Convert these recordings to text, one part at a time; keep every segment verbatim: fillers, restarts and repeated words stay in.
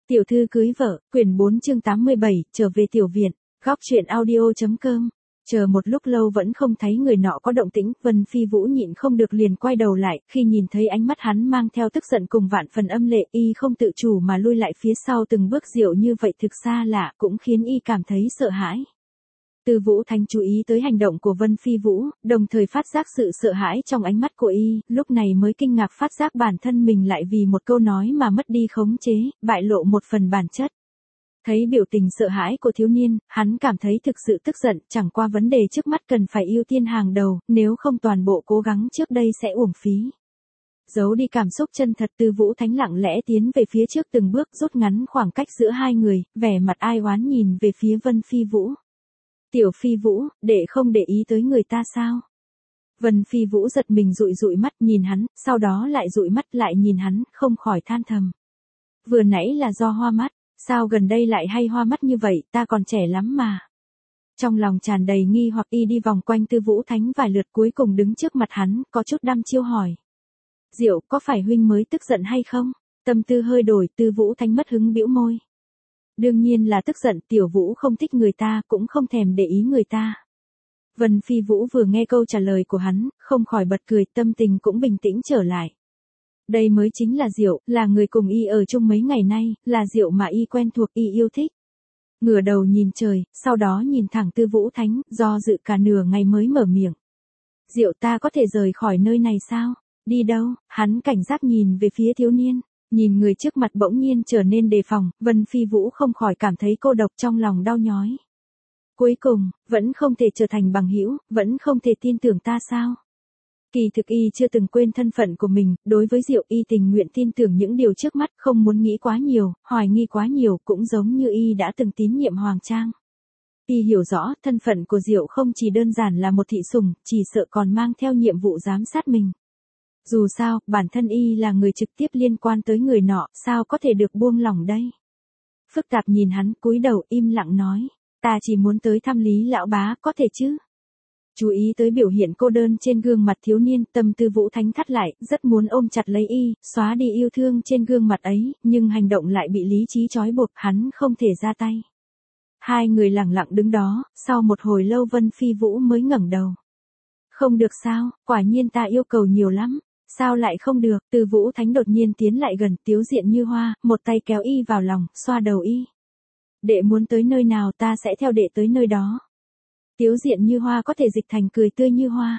Tiểu thư cưới vợ, quyển bốn chương tám mươi bảy, trở về tiểu viện, góc truyện audio.com. Chờ một lúc lâu vẫn không thấy người nọ có động tĩnh, Vân Phi Vũ nhịn không được liền quay đầu lại, khi nhìn thấy ánh mắt hắn mang theo tức giận cùng vạn phần âm lệ, y không tự chủ mà lui lại phía sau từng bước. Diệu như vậy thực xa lạ cũng khiến y cảm thấy sợ hãi. Tư Vũ Thánh chú ý tới hành động của Vân Phi Vũ, đồng thời phát giác sự sợ hãi trong ánh mắt của y, lúc này mới kinh ngạc phát giác bản thân mình lại vì một câu nói mà mất đi khống chế, bại lộ một phần bản chất. Thấy biểu tình sợ hãi của thiếu niên, hắn cảm thấy thực sự tức giận, chẳng qua vấn đề trước mắt cần phải ưu tiên hàng đầu, nếu không toàn bộ cố gắng trước đây sẽ uổng phí. Giấu đi cảm xúc chân thật, Tư Vũ Thánh lặng lẽ tiến về phía trước từng bước, rút ngắn khoảng cách giữa hai người, vẻ mặt ai oán nhìn về phía Vân Phi Vũ. Tiểu Phi Vũ, đệ không để ý tới người ta sao? Vân Phi Vũ giật mình dụi dụi mắt nhìn hắn, sau đó lại dụi mắt lại nhìn hắn, không khỏi than thầm. Vừa nãy là do hoa mắt, sao gần đây lại hay hoa mắt như vậy, ta còn trẻ lắm mà. Trong lòng tràn đầy nghi hoặc, y đi vòng quanh Tư Vũ Thánh vài lượt cuối cùng đứng trước mặt hắn, có chút đăm chiêu hỏi. Diệu, có phải huynh mới tức giận hay không? Tâm tư hơi đổi, Tư Vũ Thánh mất hứng bĩu môi. Đương nhiên là tức giận, Tiểu Vũ không thích người ta, cũng không thèm để ý người ta. Vân Phi Vũ vừa nghe câu trả lời của hắn, không khỏi bật cười, tâm tình cũng bình tĩnh trở lại. Đây mới chính là Diệu, là người cùng y ở chung mấy ngày nay, là Diệu mà y quen thuộc, y yêu thích. Ngửa đầu nhìn trời, sau đó nhìn thẳng Tư Vũ Thánh, do dự cả nửa ngày mới mở miệng. Diệu, ta có thể rời khỏi nơi này sao? Đi đâu? Hắn cảnh giác nhìn về phía thiếu niên. Nhìn người trước mặt bỗng nhiên trở nên đề phòng, Vân Phi Vũ không khỏi cảm thấy cô độc, trong lòng đau nhói. Cuối cùng, vẫn không thể trở thành bằng hữu, vẫn không thể tin tưởng ta sao? Kỳ thực y chưa từng quên thân phận của mình, đối với Diệu y tình nguyện tin tưởng những điều trước mắt, không muốn nghĩ quá nhiều, hoài nghi quá nhiều, cũng giống như y đã từng tín nhiệm Hoàng Trang. Y hiểu rõ, thân phận của Diệu không chỉ đơn giản là một thị sủng, chỉ sợ còn mang theo nhiệm vụ giám sát mình. Dù sao, bản thân y là người trực tiếp liên quan tới người nọ, sao có thể được buông lỏng đây? Phức tạp nhìn hắn, cúi đầu im lặng nói, ta chỉ muốn tới thăm Lý lão bá, có thể chứ? Chú ý tới biểu hiện cô đơn trên gương mặt thiếu niên, tâm Tư Vũ Thánh thắt lại, rất muốn ôm chặt lấy y, xóa đi yêu thương trên gương mặt ấy, nhưng hành động lại bị lý trí trói buộc, hắn không thể ra tay. Hai người lặng lặng đứng đó, sau một hồi lâu Vân Phi Vũ mới ngẩng đầu. Không được sao, quả nhiên ta yêu cầu nhiều lắm. Sao lại không được? Tư Vũ Thánh đột nhiên tiến lại gần, Tiếu Diện Như Hoa, một tay kéo y vào lòng, xoa đầu y. Đệ muốn tới nơi nào ta sẽ theo đệ tới nơi đó. Tiếu Diện Như Hoa có thể dịch thành cười tươi như hoa.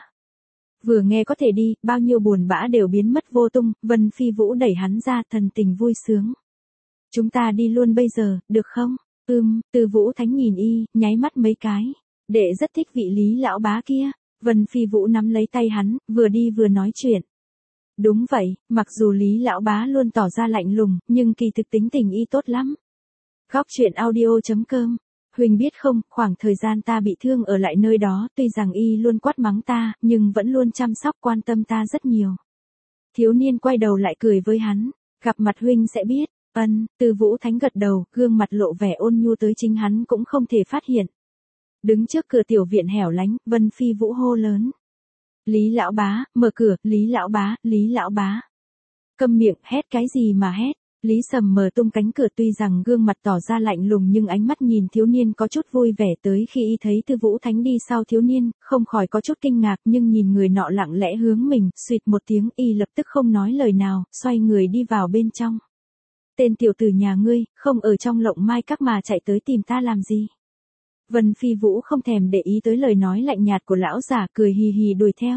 Vừa nghe có thể đi, bao nhiêu buồn bã đều biến mất vô tung, Vân Phi Vũ đẩy hắn ra, thần tình vui sướng. Chúng ta đi luôn bây giờ, được không? Ừm, Tư Vũ Thánh nhìn y, nháy mắt mấy cái. Đệ rất thích vị Lý lão bá kia. Vân Phi Vũ nắm lấy tay hắn, vừa đi vừa nói chuyện. Đúng vậy, mặc dù Lý lão bá luôn tỏ ra lạnh lùng, nhưng kỳ thực tính tình y tốt lắm. Góc truyện audio.com. Huỳnh biết không, khoảng thời gian ta bị thương ở lại nơi đó, tuy rằng y luôn quát mắng ta, nhưng vẫn luôn chăm sóc quan tâm ta rất nhiều. Thiếu niên quay đầu lại cười với hắn, gặp mặt huynh sẽ biết. Ân, Tư Vũ Thánh gật đầu, gương mặt lộ vẻ ôn nhu tới chính hắn cũng không thể phát hiện. Đứng trước cửa tiểu viện hẻo lánh, Vân Phi Vũ hô lớn. Lý lão bá, mở cửa, Lý lão bá, Lý lão bá. Câm miệng, hét cái gì mà hét. Lý Sầm mở tung cánh cửa, tuy rằng gương mặt tỏ ra lạnh lùng nhưng ánh mắt nhìn thiếu niên có chút vui vẻ, tới khi y thấy Tư Vũ Thánh đi sau thiếu niên, không khỏi có chút kinh ngạc, nhưng nhìn người nọ lặng lẽ hướng mình, suýt một tiếng, y lập tức không nói lời nào, xoay người đi vào bên trong. Tên tiểu tử nhà ngươi, không ở trong Lộng Mai Các mà chạy tới tìm ta làm gì? Vân Phi Vũ không thèm để ý tới lời nói lạnh nhạt của lão giả, cười hì hì đuổi theo.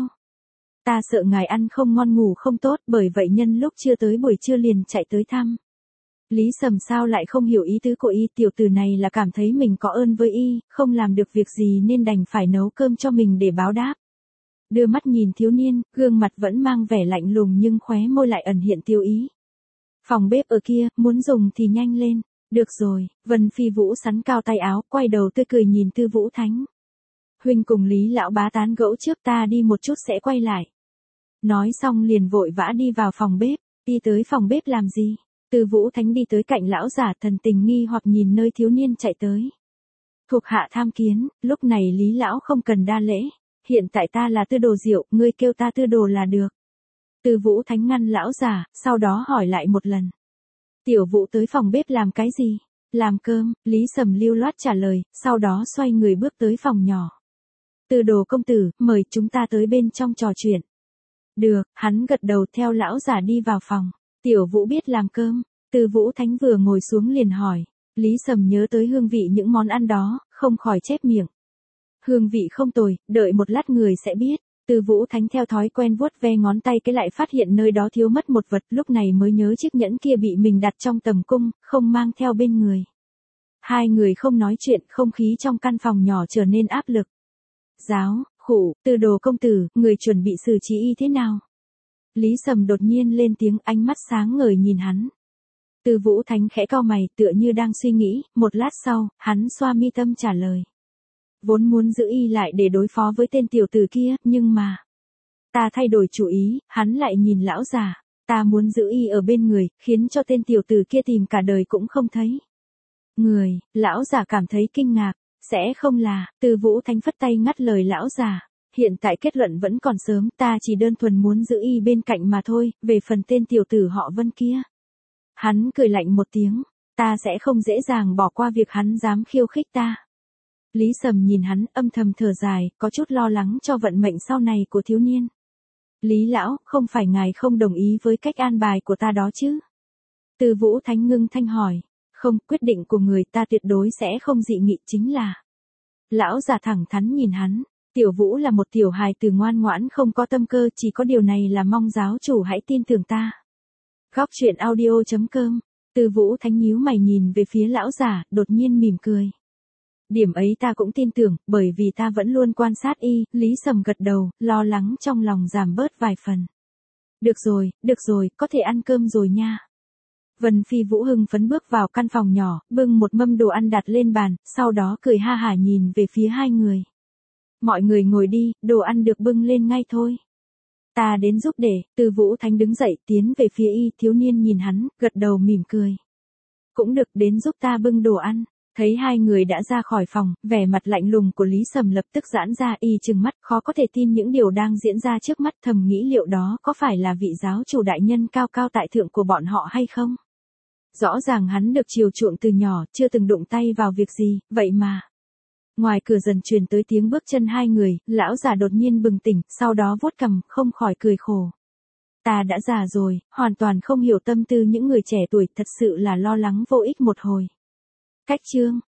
Ta sợ ngài ăn không ngon ngủ không tốt, bởi vậy nhân lúc chưa tới buổi trưa liền chạy tới thăm. Lý Sầm sao lại không hiểu ý tứ của y, tiểu tử này là cảm thấy mình có ơn với y, không làm được việc gì nên đành phải nấu cơm cho mình để báo đáp. Đưa mắt nhìn thiếu niên, gương mặt vẫn mang vẻ lạnh lùng nhưng khóe môi lại ẩn hiện tiêu ý. Phòng bếp ở kia, muốn dùng thì nhanh lên. Được rồi, Vân Phi Vũ sắn cao tay áo, quay đầu tươi cười nhìn Tư Vũ Thánh. Huynh cùng Lý lão bá tán gẫu trước, ta đi một chút sẽ quay lại. Nói xong liền vội vã đi vào phòng bếp, đi tới phòng bếp làm gì? Tư Vũ Thánh đi tới cạnh lão giả, thần tình nghi hoặc nhìn nơi thiếu niên chạy tới. Thuộc hạ tham kiến, lúc này Lý lão không cần đa lễ, hiện tại ta là Tư Đồ Diệu, ngươi kêu ta Tư Đồ là được. Tư Vũ Thánh ngăn lão giả, sau đó hỏi lại một lần. Tiểu Vũ tới phòng bếp làm cái gì? Làm cơm, Lý Sầm lưu loát trả lời, sau đó xoay người bước tới phòng nhỏ. Từ Đồ công tử, mời chúng ta tới bên trong trò chuyện. Được, hắn gật đầu theo lão già đi vào phòng. Tiểu Vũ biết làm cơm. Từ Vũ Thánh vừa ngồi xuống liền hỏi. Lý Sầm nhớ tới hương vị những món ăn đó, không khỏi chép miệng. Hương vị không tồi, đợi một lát người sẽ biết. Từ Vũ Thánh theo thói quen vuốt ve ngón tay cái lại phát hiện nơi đó thiếu mất một vật, lúc này mới nhớ chiếc nhẫn kia bị mình đặt trong tầm cung, không mang theo bên người. Hai người không nói chuyện, không khí trong căn phòng nhỏ trở nên áp lực. Giáo, khụ, Từ Đồ công tử, người chuẩn bị xử trí y thế nào? Lý Sầm đột nhiên lên tiếng, ánh mắt sáng ngời nhìn hắn. Từ Vũ Thánh khẽ cau mày, tựa như đang suy nghĩ, một lát sau, hắn xoa mi tâm trả lời. Vốn muốn giữ y lại để đối phó với tên tiểu tử kia, nhưng mà... Ta thay đổi chủ ý, hắn lại nhìn lão già. Ta muốn giữ y ở bên người, khiến cho tên tiểu tử kia tìm cả đời cũng không thấy. Người, lão già cảm thấy kinh ngạc. Sẽ không là, Từ Vũ Thánh phất tay ngắt lời lão già. Hiện tại kết luận vẫn còn sớm, ta chỉ đơn thuần muốn giữ y bên cạnh mà thôi, về phần tên tiểu tử họ Vân kia. Hắn cười lạnh một tiếng, ta sẽ không dễ dàng bỏ qua việc hắn dám khiêu khích ta. Lý Sầm nhìn hắn, âm thầm thở dài, có chút lo lắng cho vận mệnh sau này của thiếu niên. Lý lão, không phải ngài không đồng ý với cách an bài của ta đó chứ? Từ Vũ Thánh ngưng thanh hỏi. Không, quyết định của người ta tuyệt đối sẽ không dị nghị, chính là. Lão già thẳng thắn nhìn hắn. Tiểu Vũ là một tiểu hài từ ngoan ngoãn không có tâm cơ, chỉ có điều này là mong giáo chủ hãy tin tưởng ta. Góc truyện audio chấm com. Từ Vũ Thánh nhíu mày nhìn về phía lão già, đột nhiên mỉm cười. Điểm ấy ta cũng tin tưởng, bởi vì ta vẫn luôn quan sát y. Lý Sầm gật đầu, lo lắng trong lòng giảm bớt vài phần. Được rồi, được rồi, có thể ăn cơm rồi nha. Vân Phi Vũ hưng phấn bước vào căn phòng nhỏ, bưng một mâm đồ ăn đặt lên bàn, sau đó cười ha hả nhìn về phía hai người. Mọi người ngồi đi, đồ ăn được bưng lên ngay thôi. Ta đến giúp để, Từ Vũ Thánh đứng dậy tiến về phía y, thiếu niên nhìn hắn, gật đầu mỉm cười. Cũng được, đến giúp ta bưng đồ ăn. Thấy hai người đã ra khỏi phòng, vẻ mặt lạnh lùng của Lý Sầm lập tức giãn ra, y trừng mắt, khó có thể tin những điều đang diễn ra trước mắt, thầm nghĩ liệu đó có phải là vị giáo chủ đại nhân cao cao tại thượng của bọn họ hay không? Rõ ràng hắn được chiều chuộng từ nhỏ, chưa từng đụng tay vào việc gì, vậy mà. Ngoài cửa dần truyền tới tiếng bước chân hai người, lão già đột nhiên bừng tỉnh, sau đó vuốt cằm, không khỏi cười khổ. Ta đã già rồi, hoàn toàn không hiểu tâm tư những người trẻ tuổi, thật sự là lo lắng vô ích một hồi. Cách chương